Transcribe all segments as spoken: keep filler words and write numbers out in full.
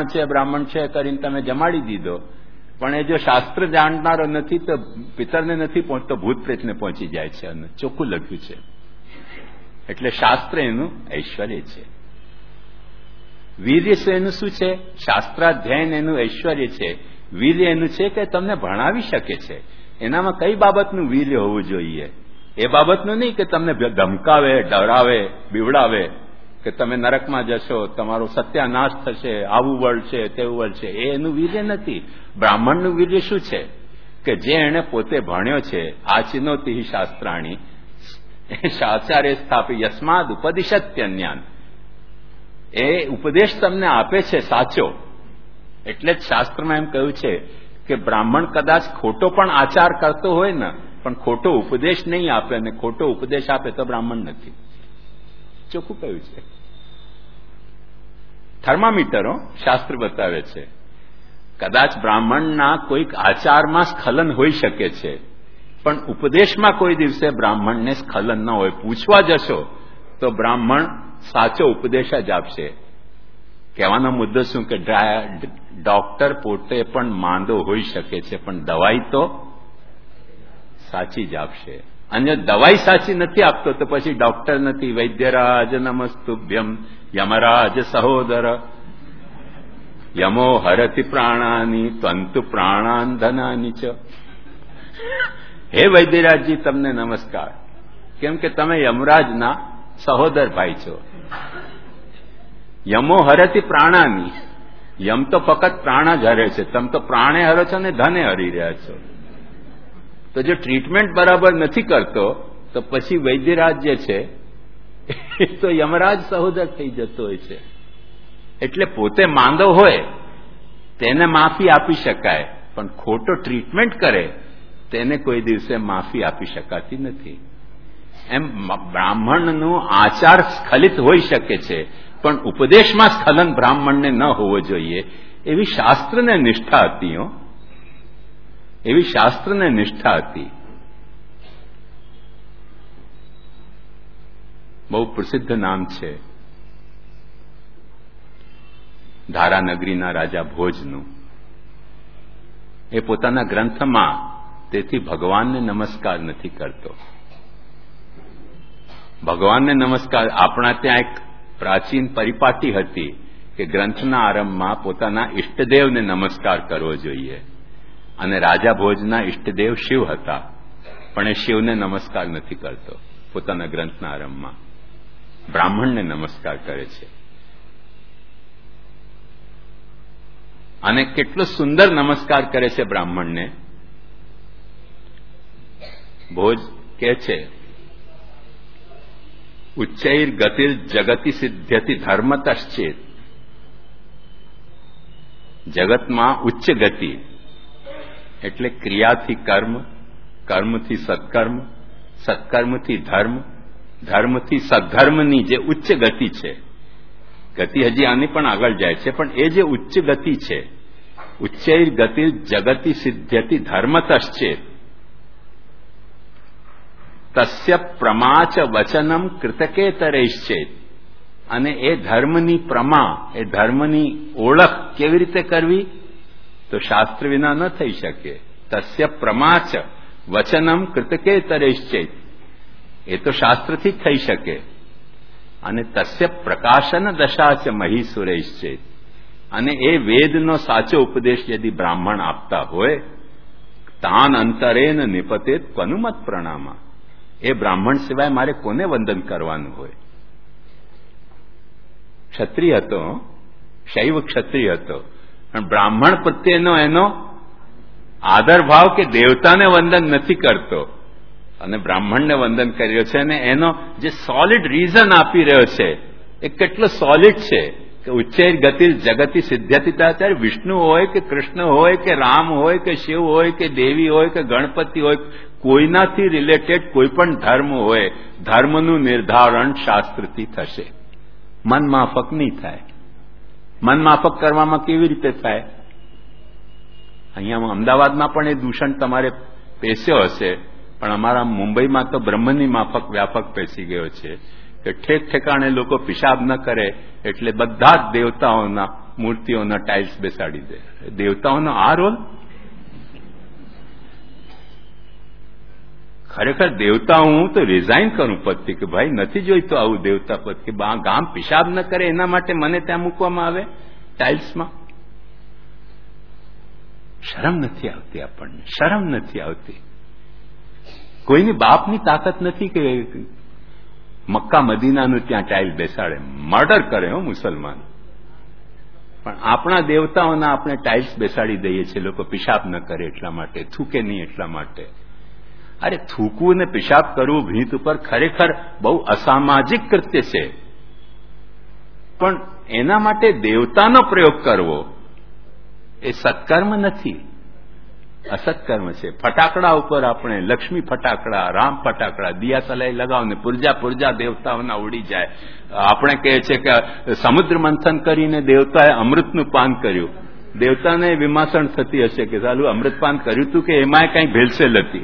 છે બ્રાહ્મણ છે કરીને તમે જમાડી દીધો, પણ એ જો શાસ્ત્ર જાણનારો નથી તો પિતરને નથી પહોંચતો, ભૂત પ્રેતને પહોંચી જાય છે. અને ચોખ્ખું લખ્યું છે. એટલે શાસ્ત્ર એનું ઐશ્વર્ય છે. વીર્ય છે એનું શું છે? શાસ્ત્રાધ્યયન એનું ઐશ્વર્ય છે. વીર્ય એનું છે કે તમને ભણાવી શકે છે. એનામાં કઈ બાબતનું વીર્ય હોવું જોઈએ? એ બાબતનું નહીં કે તમને ધમકાવે, ડરાવે, બીવડાવે કે તમે નરકમાં જશો, તમારો સત્યાનાશ થશે, આવું બળ છે, તેવું બળ છે. એ એનું વીર્ય નથી. બ્રાહ્મણનું વીર્ય શું છે? કે જે એને પોતે ભણ્યો છે. આચિનોતિ શાસ્ત્રાણી આચાર્ય સ્થાપી યસ્માદ ઉપદિશત્યન્યાન. એ ઉપદેશ તમને આપે છે સાચો. એટલે જ શાસ્ત્રમાં એમ કહ્યું છે કે બ્રાહ્મણ કદાચ ખોટો પણ આચાર કરતો હોય ને, પણ ખોટો ઉપદેશ નહીં આપે, અને ખોટો ઉપદેશ આપે તો બ્રાહ્મણ નથી. ચોખ્ખું કહ્યું છે. થર્મામીટરો શાસ્ત્ર બતાવે છે. કદાચ બ્રાહ્મણના કોઈક આચારમાં સ્ખલન હોઈ શકે છે, પણ ઉપદેશમાં કોઈ દિવસે બ્રાહ્મણને સ્ખલન ન હોય. પૂછવા જશો તો બ્રાહ્મણ સાચો ઉપદેશ જ આપશે. કહેવાનો મુદ્દો શું કે ડોક્ટર પોતે પણ માંદો હોઈ શકે છે, પણ દવાઈ તો સાચી જ આપશે. અને દવાઈ સાચી નથી આપતો તો પછી ડોક્ટર નથી. વૈદ્યરાજ નમસ્તુભ્યમ યમરાજ સહોદર યમો હરતિ પ્રાણાની ત્વંતુ પ્રાણાન ધનાની ચ. હે વૈદ્યરાજજી, તમને નમસ્કાર. કેમ કે તમે યમરાજના સહોદર ભાઈ છો. યમો હરતિ પ્રાણાની. યમ તો ફક્ત પ્રાણ જ હરે છે, તમે તો પ્રાણે હરો છો ને ધને હરી રહ્યા છો. તો જો ટ્રીટમેન્ટ બરાબર નથી કરતો તો પછી વૈદ્યરાજ જે છે એ તો યમરાજ સહોદર થઈ જતો હોય છે. એટલે પોતે માંદો હોય તેને માફી આપી શકાય, પણ ખોટો ટ્રીટમેન્ટ કરે તેને કોઈ દિવસે માફી આપી શકાતી નથી. એમ બ્રાહ્મણનો આચાર સ્ખલિત હોઈ શકે છે, પણ ઉપદેશમાં સ્ખલન બ્રાહ્મણને ન હોવો જોઈએ. એવી શાસ્ત્રને નિષ્ઠા હતી. હો, એવી શાસ્ત્રને નિષ્ઠા હતી. બહુ પ્રસિદ્ધ નામ છે ધારાનગરીના રાજા ભોજનું. એ પોતાના ગ્રંથમાં તેથી ભગવાનને નમસ્કાર નથી કરતો. ભગવાનને નમસ્કાર, આપણા ત્યાં એક પ્રાચીન પરિપાટી હતી કે ગ્રંથના આરંભમાં પોતાના ઇષ્ટદેવને નમસ્કાર કરવો જોઈએ. અને રાજા ભોજના ઇષ્ટદેવ શિવ હતા, પણ એ શિવને નમસ્કાર નથી કરતો પોતાના ગ્રંથના આરંભમાં. બ્રાહ્મણને નમસ્કાર કરે છે. અને કેટલો સુંદર નમસ્કાર કરે છે બ્રાહ્મણને. ભોજ કે છે ઉચ્ચૈર ગતિર જગતિ સિદ્ધ્યતિ ધર્મતશ્ચેત. જગતમાં ઉચ્ચ ગતિ એટલે ક્રિયાથી કર્મ, કર્મથી સત્કર્મ, સત્કર્મથી ધર્મ, ધર્મથી સદ્ધર્મની જે ઉચ્ચ ગતિ છે. ગતિ હજી આની પણ આગળ જાય છે, પણ એ જે ઉચ્ચ ગતિ છે, ઉચ્ચૈર ગતિ જગતિ સિદ્ધ્યતિ ધર્મતશ્ચેત તસ્ય પ્રમાચ વચનમ કૃતકેતરૈશ્ચેત. અને એ ધર્મની પ્રમા, એ ધર્મની ઓળખ કેવી રીતે કરવી? તો શાસ્ત્ર વિના ન થઈ શકે. તસ્ય પ્રમાચ વચનમ કૃતકેતરૈશ્ચેત. એ તો શાસ્ત્રથી જ થઈ શકે. અને તસ્ય પ્રકાશન દશા ચ મહીસુરૈશ્ચેત. અને એ વેદનો સાચો ઉપદેશ યદિ બ્રાહ્મણ આપતા હોય તાન અંતરેન નિપતેત કનુમત પ્રણામા. એ બ્રાહ્મણ સિવાય મારે કોને વંદન કરવાનું હોય? ક્ષત્રિય હતો, શૈવ ક્ષત્રિય હતો, પણ બ્રાહ્મણ પ્રત્યેનો એનો આદર ભાવ કે દેવતાને વંદન નથી કરતો અને બ્રાહ્મણને વંદન કરી રહ્યો છે. અને એનો જે સોલિડ રીઝન આપી રહ્યો છે એ કેટલો સોલિડ છે કે ઉચ્ચૈર ગતિ જગતિ સિદ્ધ્યતિ. ત્યારે વિષ્ણુ હોય કે કૃષ્ણ હોય કે રામ હોય કે શિવ હોય કે દેવી હોય કે ગણપતિ હોય, કોઈનાથી રિલેટેડ કોઈ પણ ધર્મ હોય, ધર્મનું નિર્ધારણ શાસ્ત્રથી થશે. મન માફક નહીં થાય. મન માફક કરવામાં કેવી રીતે થાય? અહીંયા અમદાવાદમાં પણ એ દૂષણ તમારે પેસ્યો હશે, પણ અમારા મુંબઈમાં તો બ્રહ્મની માફક વ્યાપક પેસી ગયો છે કે ઠેક ઠેકાણે લોકો પિશાબ ન કરે એટલે બધા જ દેવતાઓના મૂર્તિઓના ટાઇલ્સ બેસાડી દે. દેવતાઓનો આ રોલ. ખરેખર દેવતા હું તો રિઝાઇન કરું પદથી કે ભાઈ નથી જોઈતો આવું દેવતા પદ કે ગામ પિશાબ ન કરે એના માટે મને ત્યાં મૂકવામાં આવે ટાઇલ્સમાં. શરમ નથી આવતી આપણને, શરમ નથી આવતી. કોઈની બાપની તાકાત નથી કે મક્કા મદીનાનું ત્યાં ટાઇલ બેસાડે. મર્ડર કરે હો મુસલમાન, પણ આપણા દેવતાઓના આપણે ટાઇલ્સ બેસાડી દઈએ છીએ લોકો પિશાબ ન કરે એટલા માટે, થૂકે નહીં એટલા માટે. અરે થૂકવું ને પિશાબ કરવું ભીંત ઉપર ખરેખર બહુ અસામાજિક કૃત્ય છે, પણ એના માટે દેવતાનો પ્રયોગ કરવો એ સત્કર્મ નથી, અસત્કર્મ છે. ફટાકડા ઉપર આપણે લક્ષ્મી ફટાકડા, રામ ફટાકડા, દિયા સલાઈ લગાવો ને પુરજા પુરજા દેવતાઓના ઉડી જાય. આપણે કહે છે કે સમુદ્ર મંથન કરીને દેવતાએ અમૃતનું પાન કર્યું. દેવતાને વિમાસણ થતી હશે કે ચાલુ અમૃતપાન કર્યું હતું કે એમાં કઈ ભેળસેળ હતી.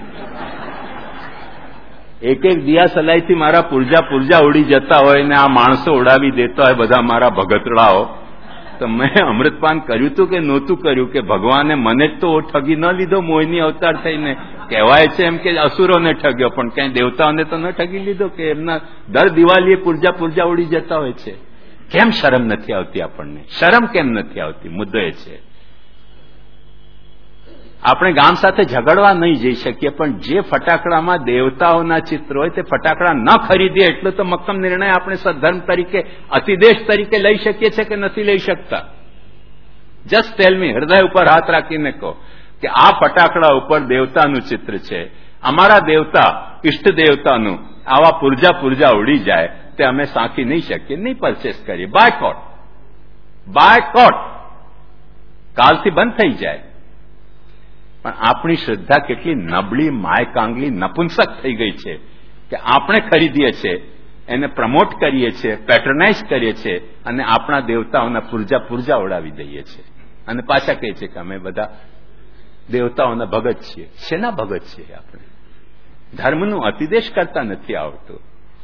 એક એક દિયા સલાઈથી મારા પુરજા પુરજા ઉડી જતા હોય ને આ માણસો ઉડાવી દેતા હોય બધા મારા ભગતડાઓ, તો મેં અમૃતપાન કર્યું હતું કે નહોતું કર્યું કે ભગવાને મને જ તો ઠગી ન લીધો, મોહિની અવતાર થઈને. કહેવાય છે એમ કે અસુરોને ઠગ્યો, પણ ક્યાંય દેવતાઓને તો ન ઠગી લીધો કે એમના દર દિવાળીએ પુરજા પુરજા ઉડી જતા હોય છે. કેમ શરમ નથી આવતી આપણને? શરમ કેમ નથી આવતી? મુદ્દો એ છે. આપણે ગામ સાથે ઝઘડવા નહીં જઈ શકીએ, પણ જે ફટાકડામાં દેવતાઓના ચિત્ર હોય તે ફટાકડા ન ખરીદીએ એટલો તો મક્કમ નિર્ણય આપણે સદ્ધર્મ તરીકે, અતિદેશ તરીકે લઈ શકીએ છીએ કે નથી લઈ શકતા? જસ્ટ ટેલ મી, હૃદય ઉપર હાથ રાખીને કહો કે આ ફટાકડા ઉપર દેવતાનું ચિત્ર છે, અમારા દેવતા ઇષ્ટ દેવતાનું આવા પુરજા પુરજા ઉડી જાય તે અમે સાંખી નહીં શકીએ, નહીં પરચેસ કરીએ. બાયકોટ, બાયકોટ કાલથી બંધ થઈ જાય. પણ આપણી શ્રદ્ધા કેટલી નબળી, માયકાંગલી, નપુંસક થઈ ગઈ છે કે આપણે ખરીદીએ છીએ, એને પ્રમોટ કરીએ છીએ, પેટ્રોનાઇઝ કરીએ છીએ અને આપણા દેવતાઓના પુરજા પુરજા ઉડાવી દઈએ છીએ અને પાછા કહીએ છીએ કે અમે બધા દેવતાઓના ભગત છીએ. શેના ભગત છીએ આપણે? ધર્મનું અતિદેશ કરતા નથી આવડતું.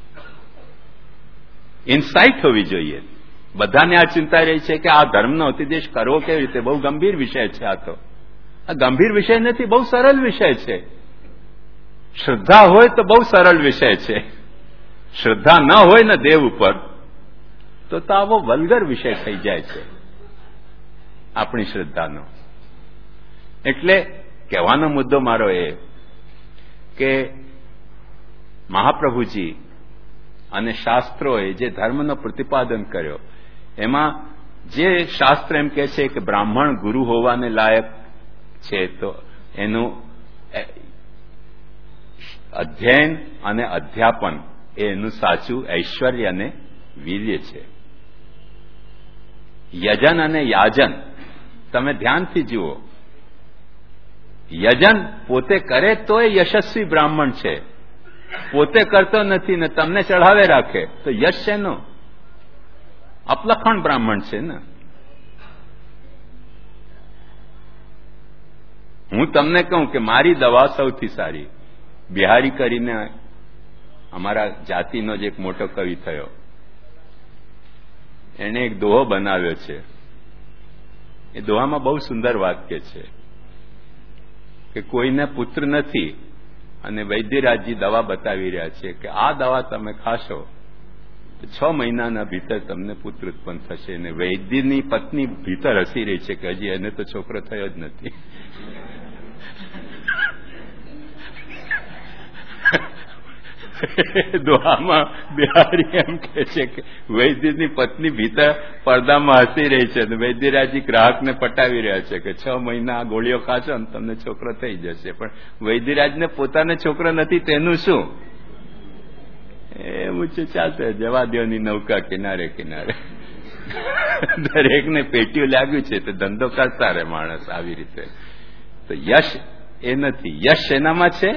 ઇન્સાઇટ હોવી જોઈએ. બધાને આ ચિંતા રહી છે કે આ ધર્મનો અતિદેશ કરવો કેવી રીતે? બહુ ગંભીર વિષય છે આ તો. આ ગંભીર વિષય નથી, બહુ સરળ વિષય છે. શ્રદ્ધા હોય તો બહુ સરળ વિષય છે. શ્રદ્ધા ન હોય ને દેવ ઉપર તો તો આવો વલ્ગર વિષય થઈ જાય છે આપણી શ્રદ્ધાનો. એટલે કહેવાનો મુદ્દો મારો એ કે મહાપ્રભુજી અને શાસ્ત્રોએ જે ધર્મનો પ્રતિપાદન કર્યો એમાં જે શાસ્ત્ર એમ કહે છે કે બ્રાહ્મણ ગુરુ હોવાને લાયક છે, તો એનું અધ્યયન અને અધ્યાપન એ એનું સાચું ઐશ્વર્ય અને વીર્ય છે. યજન અને યાજન તમે ધ્યાનથી જુઓ. યજન પોતે કરે તો એ યશસ્વી બ્રાહ્મણ છે, પોતે કરતો નથી ને તમને ચઢાવે રાખે તો યશ છે નો અપલખણ બ્રાહ્મણ છે ને. હું તમને કહું કે મારી દવા સૌથી સારી. બિહારી કરીને અમારા જાતિનો જ એક મોટો કવિ થયો, એને એક દોહો બનાવ્યો છે. એ દોહામાં બહુ સુંદર વાક્ય છે કે કોઈને પુત્ર નથી અને વૈદ્યરાજજી દવા બતાવી રહ્યા છે કે આ દવા તમે ખાશો તો છ મહિનાના ભીતર તમને પુત્ર ઉત્પન્ન થશે. અને વૈદ્યની પત્ની ભીતર હસી રહી છે કે હજી એને તો છોકરો થયો જ નથી. દુઆમાં બિહારી એમ કે છે કે વૈદ્યની પત્ની ભીતર પડદામાં હસી રહી છે અને વૈદ્યરાજી ગ્રાહકને પટાવી રહ્યા છે કે છ મહિના આ ગોળીઓ ખાશો ને તમને છોકરો થઈ જશે. પણ વૈદ્યરાજને પોતાને છોકરો નથી તેનું શું? એવું છે, ચાલશે જવા દેવાની નૌકા કિનારે કિનારે. દરેકને પેટીઓ લાગ્યું છે તો ધંધો કરતા રહે માણસ આવી રીતે. તો યશ એ નથી. યશ એનામાં છે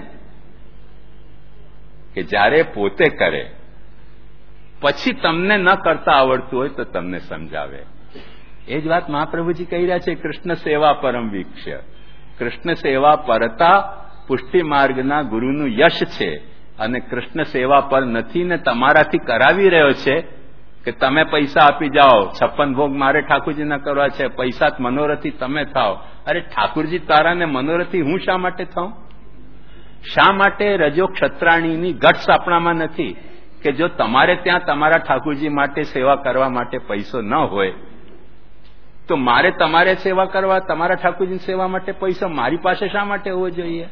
કે જ્યારે પોતે કરે પછી તમને ન કરતા આવડતું હોય તો તમને સમજાવે. એ જ વાત મહાપ્રભુજી કહી રહ્યા છે, કૃષ્ણ સેવા પરમ વીક્ષ્ય. કૃષ્ણ સેવા પરતા પુષ્ટિ માર્ગના ગુરુનું યશ છે અને કૃષ્ણ સેવા પર નથી ને તમારાથી કરાવી રહ્યો છે. કે તમે પૈસા આપી જાઓ, છપ્પન ભોગ મારે ઠાકોરજીના કરવા છે, પૈસા મનોરથી તમે થાઓ. અરે ઠાકોરજી તારાને મનોરથી હું શા માટે થાઉં? શા માટે રજો ક્ષત્રાણીની ગટ્સ આપણામાં નથી કે જો તમારે ત્યાં તમારા ઠાકોરજી માટે સેવા કરવા માટે પૈસો ન હોય તો મારે તમારે સેવા કરવા, તમારા ઠાકોરજીની સેવા માટે પૈસો મારી પાસે શા માટે હોવો જોઈએ?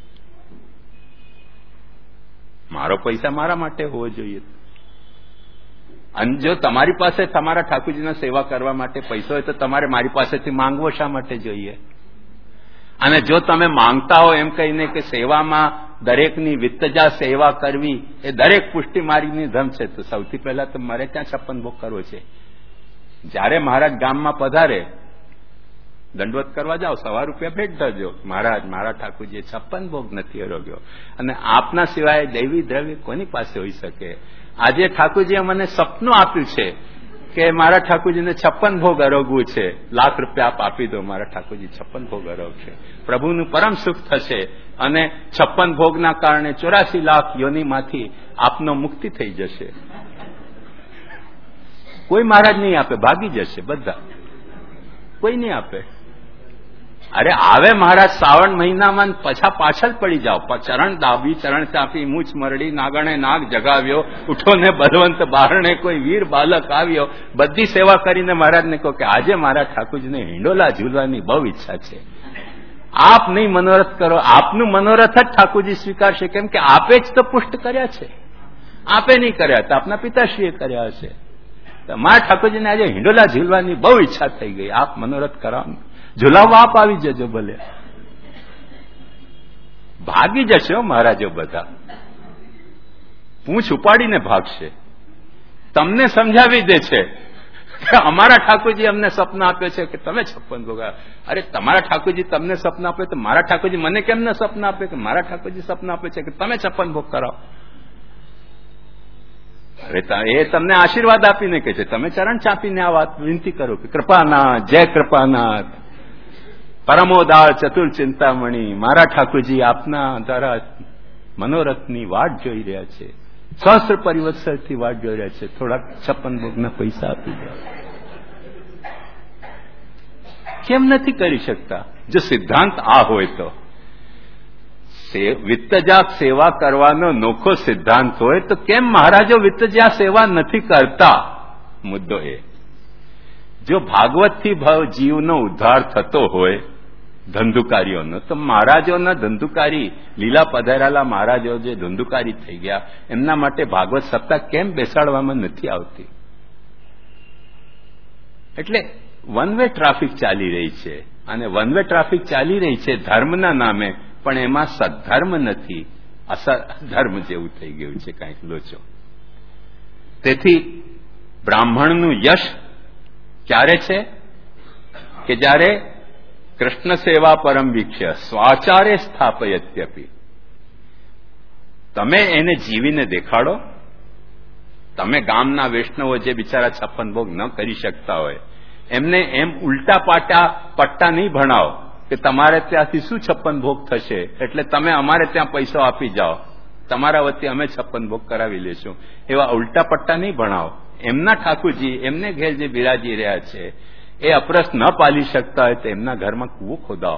મારો પૈસા મારા માટે હોવો જોઈએ. અને જો તમારી પાસે તમારા ઠાકોરજીની સેવા કરવા માટે પૈસો હોય તો તમારે મારી પાસેથી માંગવો શા માટે જોઈએ? અને જો તમે માંગતા હો એમ કહીને કે સેવામાં દરેકની વિત્તજા સેવા કરવી એ દરેક પુષ્ટિ માર્ગની ધર્મ છે, તો સૌથી પહેલા તો મારે ત્યાં છપ્પન ભોગ કરવો છે. જયારે મહારાજ ગામમાં પધારે, દંડવત કરવા જાઓ, સવા રૂપિયા ભેટ ધરજો. મહારાજ મારા ઠાકોરજીએ છપ્પન ભોગ નથી અરોગ્યો. અને આપના સિવાય દૈવી દ્રવ્ય કોની પાસે હોઈ શકે? આજે ઠાકોરજીએ મને સપનું આપ્યું છે કે મારા ઠાકોરજીને છપ્પન ભોગ અરોગવું છે. લાખ રૂપિયા આપ આપી દો, મારા ઠાકોરજી છપ્પન ભોગ અરોગશે. પ્રભુનું પરમ સુખ થશે અને છપ્પન ભોગના કારણે ચોરાસી લાખ યોનિમાંથી આપનો મુક્તિ થઈ જશે. કોઈ મહારાજ નહીં આપે, ભાગી જશે બધા, કોઈ નહીં આપે. અરે આવે મહારાજ શ્રાવણ મહિનામાં, પછા પાછળ પડી જાઓ. ચરણ દાબી ચરણ ચાપી મૂછ મરડી, નાગણે નાગ જગાવ્યો, ઉઠો ને બલવંત બારણે કોઈ વીર બાલક આવ્યો. બધી સેવા કરીને મહારાજને કહો કે આજે મારા ઠાકોરજીને હિંડોલા ઝૂલવાની બહુ ઈચ્છા છે. આપ નહીં મનોરથ કરો, આપનું મનોરથ જ ઠાકોરજી સ્વીકારશે, કેમ કે આપે જ તો પુષ્ટ કર્યા છે. આપે નહીં કર્યા તો આપના પિતાશ્રીએ કર્યા હશે. મારા ઠાકોરજીને આજે હિંડોલા ઝૂલવાની બહુ ઈચ્છા થઈ ગઈ, આપ મનોરથ કરાવો, ઝુલાવવા આપ આવી જજો. ભલે ભાગી જશે મહારાજો બધા, પૂંછ ઉપાડીને ભાગશે. તમને સમજાવી દે છે કે અમારા ઠાકોરજી અમને સપના આપ્યો છે કે તમે છપ્પન ભોગ. અરે તમારા ઠાકોરજી તમને સપના આપે તો મારા ઠાકોરજી મને કેમ ન સપના આપે કે મારા ઠાકોરજી સપના આપે છે કે તમે છપ્પન ભોગ કરાવો? અરે એ તમને આશીર્વાદ આપીને કહે છે, તમે ચરણ ચાપીને આ વાત વિનંતી કરો કે કૃપાનાથ, જય કૃપાનાથ, પરમોદાર ચતુર ચિંતામણી, મારા ઠાકોરજી આપના દ્વારા મનોરથની વાટ જોઈ રહ્યા છે, સહસ્ત્ર પરિવત્સરથી વાટ જોઈ રહ્યા છે, થોડાક છપ્પન ભોગના પૈસા આપી દો. કેમ નથી કરી શકતા? જો સિદ્ધાંત આ હોય તો, વિત્તજા સેવા કરવાનો નોખો સિદ્ધાંત હોય તો કેમ મહારાજો વિત્તજા સેવા નથી કરતા? મુદ્દો એ, જો ભાગવતથી ભાવ જીવનો ઉદ્ધાર થતો હોય ધંધુકારીઓનો, તો મહારાજોના ધંધુકારી, લીલા પધારેલા મહારાજો જે ધંધુકારી થઈ ગયા, એમના માટે ભાગવત સપ્તાહ કેમ બેસાડવામાં નથી આવતી? એટલે વન વે ટ્રાફિક ચાલી રહી છે, અને વન વે ટ્રાફિક ચાલી રહી છે ધર્મના નામે, પણ એમાં સદ્ધર્મ નથી, અસધર્મ જેવું થઈ ગયું છે કાંઈક લોચો. તેથી બ્રાહ્મણનું યશ ક્યારે છે કે જ્યારે કૃષ્ણ સેવા પરમ વીક્ષ્ય સ્વાચારે સ્થાપયત્યપી, તમે એને જીવીને દેખાડો. તમે ગામના વૈષ્ણવો જે બિચારા છપ્પન ભોગ ન કરી શકતા હોય એમને એમ ઉલટા પાટા પટ્ટા નહીં ભણાવો કે તમારે ત્યાંથી શું છપ્પન ભોગ થશે, એટલે તમે અમારે ત્યાં પૈસો આપી જાઓ, તમારા વતી અમે છપ્પન ભોગ કરાવી લેશું. એવા ઉલટા પટ્ટા નહીં ભણાવો. એમના ઠાકોરજી એમને ઘેર જે બિરાજી રહ્યા છે એ અપરસ ન પાલી શકતા હોય તો એમના ઘરમાં કૂવો ખોદાવો,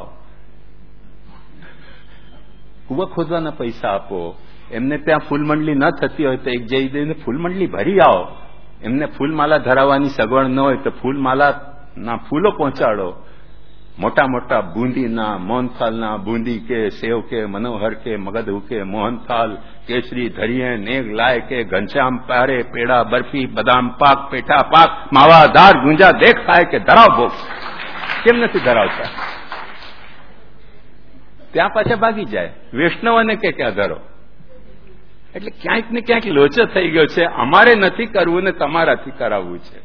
કૂવો ખોદવાના પૈસા આપો. એમને ત્યાં ફૂલમંડલી ન થતી હોય તો એક જઈ દઈને ફૂલમંડલી ભરી આવો. એમને ફૂલમાલા ધરાવવાની સગવડ ન હોય તો ફૂલમાલાના ફૂલો પહોંચાડો. મોટા મોટા બુંદીના, મોહનથાલના, બુંદી કે સેવ કે મનોહર કે મગધ કે મોહનથાલ, કેસરી ધરીએ નેગ લાય કે ઘનશ્યામ પારે, પેડા બરફી બદામ પાક પેઠા પાક માવા દાળ ગુંજા દેખ ખાય કે ધરાવ ભોગ. કેમ નથી ધરાવતા? ત્યાં પાછા ભાગી જાય, વૈષ્ણવને કે ક્યાં ધરો. એટલે ક્યાંક ને ક્યાંક લોચો થઈ ગયો છે. અમારે નથી કરવું ને તમારાથી કરાવવું છે,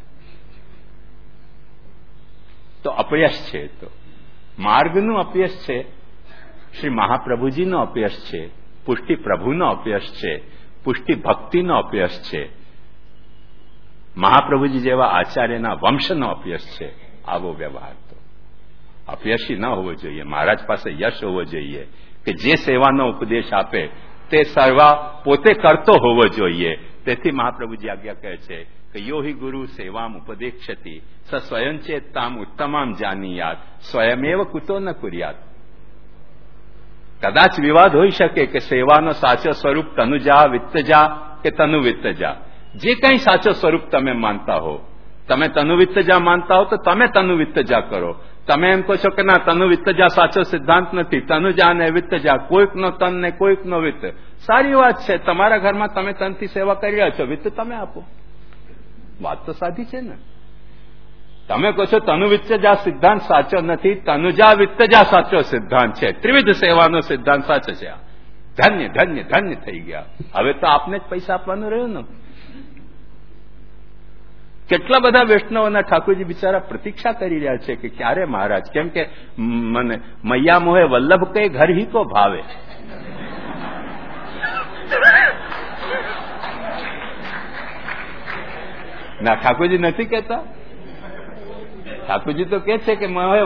તો અપયશ છે. તો માર્ગનું અપયશ છે, શ્રી મહાપ્રભુજીનો અપયશ છે, પુષ્ટિ પ્રભુનો અપયશ છે, પુષ્ટિ ભક્તિનો અપયશ છે, મહાપ્રભુજી જેવા આચાર્યના વંશનો અપયશ છે. આવો વ્યવહાર તો અપયશી ન હોવો જોઈએ. મહારાજ પાસે યશ હોવો જોઈએ કે જે સેવાનો ઉપદેશ આપે તે સેવા પોતે કરતો હોવો જોઈએ. તેથી મહાપ્રભુજી આજ્ઞા કહે છે કે યો હિ ગુરુ સેવામ ઉપદેક્ષતિ સ સ્વયં ચેત્તામ ઉત્તમામ જાનીયાત સ્વયમેવ કુતો ન કુર્યાત. કદાચ વિવાદ હોઈ શકે કે સેવાનો સાચો સ્વરૂપ તનુજા વિત્તજા કે તનુ વિત્તજા. જે કંઈ સાચો સ્વરૂપ તમે માનતા હો, તમે તનુ વિત્તજા માનતા હો તો તમે તનુ વિત્તજા કરો. તમે એમ કહો છો કે ના, તનુ વિત્તજા સાચો સિદ્ધાંત નથી, તનુજા ને વિત્તજા, કોઈકનો તન ને કોઈકનો વિત્ત. સારી વાત છે, તમારા ઘરમાં તમે તનથી સેવા કરી રહ્યા છો, વિત્ત તમે આપો, વાત તો સાદી છે ને. તમે કહો છો તનુ વિત્તજા સિદ્ધાંત સાચો નથી, તનુજા વિત્તજા સાચો સિદ્ધાંત છે, ત્રિવિધ સેવાનો સિદ્ધાંત સાચો છે. ધન્ય ધન્ય ધન્ય થઈ ગયા. હવે તો આપને જ પૈસા આપવાનું રહ્યું ને. કેટલા બધા વૈષ્ણવોના ઠાકોરજી બિચારા પ્રતીક્ષા કરી રહ્યા છે કે ક્યારે મહારાજ, કેમ કે મને મૈયા મોહે વલ્લભ કઈ ઘર હી કો ભાવે. ના, ઠાકોરજી નથી કહેતા. ઠાકોરજી તો કે છે કે મોહે